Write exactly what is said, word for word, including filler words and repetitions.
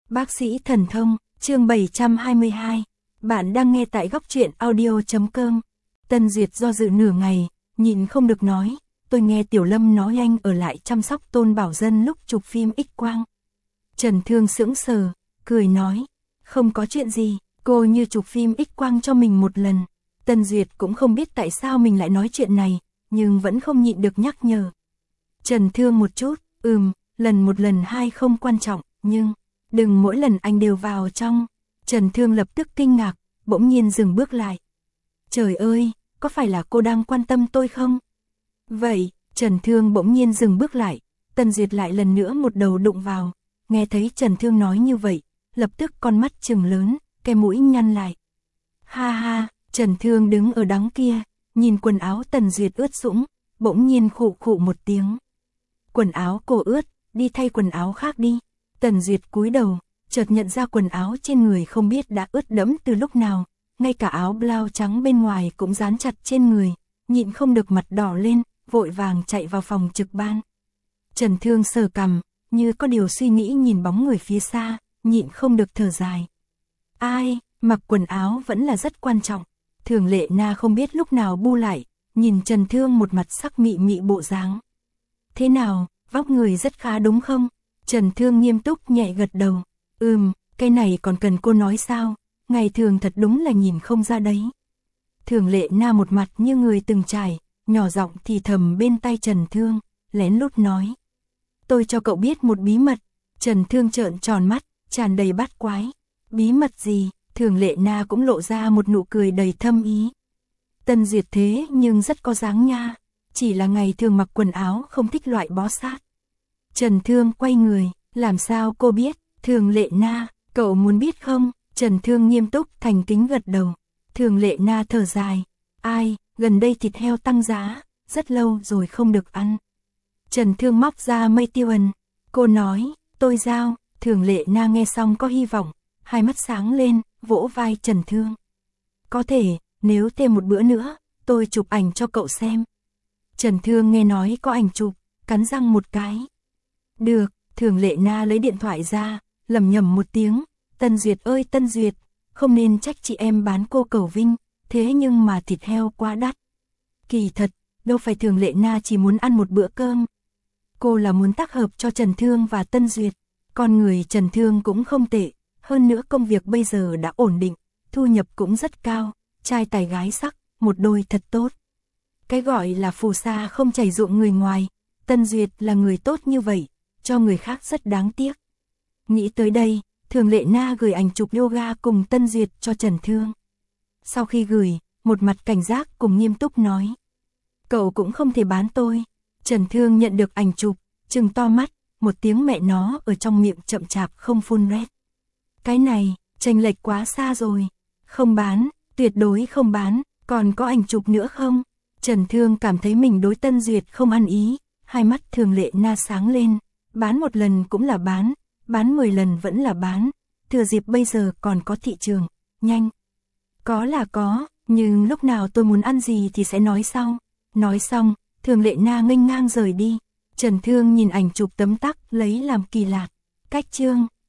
Bác sĩ thần thông, chương bảy trăm hai mươi hai. Bạn đang nghe tại góc truyện audio chấm com. Tân Duyệt do dự nửa ngày, nhịn không được nói, tôi nghe Tiểu Lâm nói anh ở lại chăm sóc Tôn Bảo Dân lúc chụp phim X-quang. Trần Thương sững sờ, cười nói, không có chuyện gì, cô như chụp phim X-quang cho mình một lần. Tân Duyệt cũng không biết tại sao mình lại nói chuyện này, nhưng vẫn không nhịn được nhắc nhở. Trần Thương một chút, ừm, lần một lần hai không quan trọng, nhưng đừng mỗi lần anh đều vào trong. Trần Thương lập tức kinh ngạc, bỗng nhiên dừng bước lại. Trời ơi, có phải là cô đang quan tâm tôi không? Vậy, Trần Thương bỗng nhiên dừng bước lại, Tân Duyệt lại lần nữa một đầu đụng vào. Nghe thấy Trần Thương nói như vậy, lập tức con mắt trừng lớn, cái mũi nhăn lại. Ha ha, Trần Thương đứng ở đằng kia, nhìn quần áo Tần Duyệt ướt sũng, bỗng nhiên khụ khụ một tiếng. Quần áo cô ướt, đi thay quần áo khác đi. Tần Duyệt cúi đầu, chợt nhận ra quần áo trên người không biết đã ướt đẫm từ lúc nào, ngay cả áo blau trắng bên ngoài cũng dán chặt trên người, nhịn không được mặt đỏ lên, vội vàng chạy vào phòng trực ban. Trần Thương sờ cằm, như có điều suy nghĩ nhìn bóng người phía xa, nhịn không được thở dài. Ai, mặc quần áo vẫn là rất quan trọng. Thường Lệ Na không biết lúc nào bu lại, nhìn Trần Thương một mặt sắc mị mị bộ dáng. Thế nào, vóc người rất khá đúng không? Trần Thương nghiêm túc nhẹ gật đầu. Ừm, cái này còn cần cô nói sao? Ngày thường thật đúng là nhìn không ra đấy. Thường Lệ Na một mặt như người từng trải, nhỏ giọng thì thầm bên tai Trần Thương, lén lút nói. Tôi cho cậu biết một bí mật. Trần Thương trợn tròn mắt, tràn đầy bát quái. Bí mật gì? Thường Lệ Na cũng lộ ra một nụ cười đầy thâm ý. Tân Duyệt thế nhưng rất có dáng nha, chỉ là ngày thường mặc quần áo không thích loại bó sát. Trần Thương quay người, làm sao cô biết? Thường Lệ Na, cậu muốn biết không? Trần Thương nghiêm túc thành kính gật đầu. Thường Lệ Na thở dài, ai, gần đây thịt heo tăng giá, rất lâu rồi không được ăn. Trần Thương móc ra mây tiêu ẩn, cô nói, tôi giao. Thường Lệ Na nghe xong có hy vọng, hai mắt sáng lên, vỗ vai Trần Thương. Có thể, nếu thêm một bữa nữa, tôi chụp ảnh cho cậu xem. Trần Thương nghe nói có ảnh chụp, cắn răng một cái. Được, Thường Lệ Na lấy điện thoại ra, lẩm nhẩm một tiếng. Tân Duyệt ơi Tân Duyệt, không nên trách chị em bán cô cầu vinh, thế nhưng mà thịt heo quá đắt. Kỳ thật, đâu phải Thường Lệ Na chỉ muốn ăn một bữa cơm. Cô là muốn tác hợp cho Trần Thương và Tân Duyệt. Con người Trần Thương cũng không tệ, hơn nữa công việc bây giờ đã ổn định, thu nhập cũng rất cao, trai tài gái sắc, một đôi thật tốt. Cái gọi là phù sa không chảy ruộng người ngoài, Tân Duyệt là người tốt như vậy, cho người khác rất đáng tiếc. Nghĩ tới đây, Thường Lệ Na gửi ảnh chụp yoga cùng Tân Duyệt cho Trần Thương. Sau khi gửi, một mặt cảnh giác cùng nghiêm túc nói. Cậu cũng không thể bán tôi. Trần Thương nhận được ảnh chụp, trừng to mắt, một tiếng mẹ nó ở trong miệng chậm chạp không phun rét. Cái này, chênh lệch quá xa rồi. Không bán, tuyệt đối không bán, còn có ảnh chụp nữa không? Trần Thương cảm thấy mình đối Tân Duyệt không ăn ý, hai mắt Thường Lệ Na sáng lên. Bán một lần cũng là bán, bán mười lần vẫn là bán, thừa dịp bây giờ còn có thị trường, nhanh. Có là có, nhưng lúc nào tôi muốn ăn gì thì sẽ nói sau. Nói xong, Thường Lệ Na nghênh ngang rời đi. Trần Thương nhìn ảnh chụp tấm tắc lấy làm kỳ lạ. Cách chương.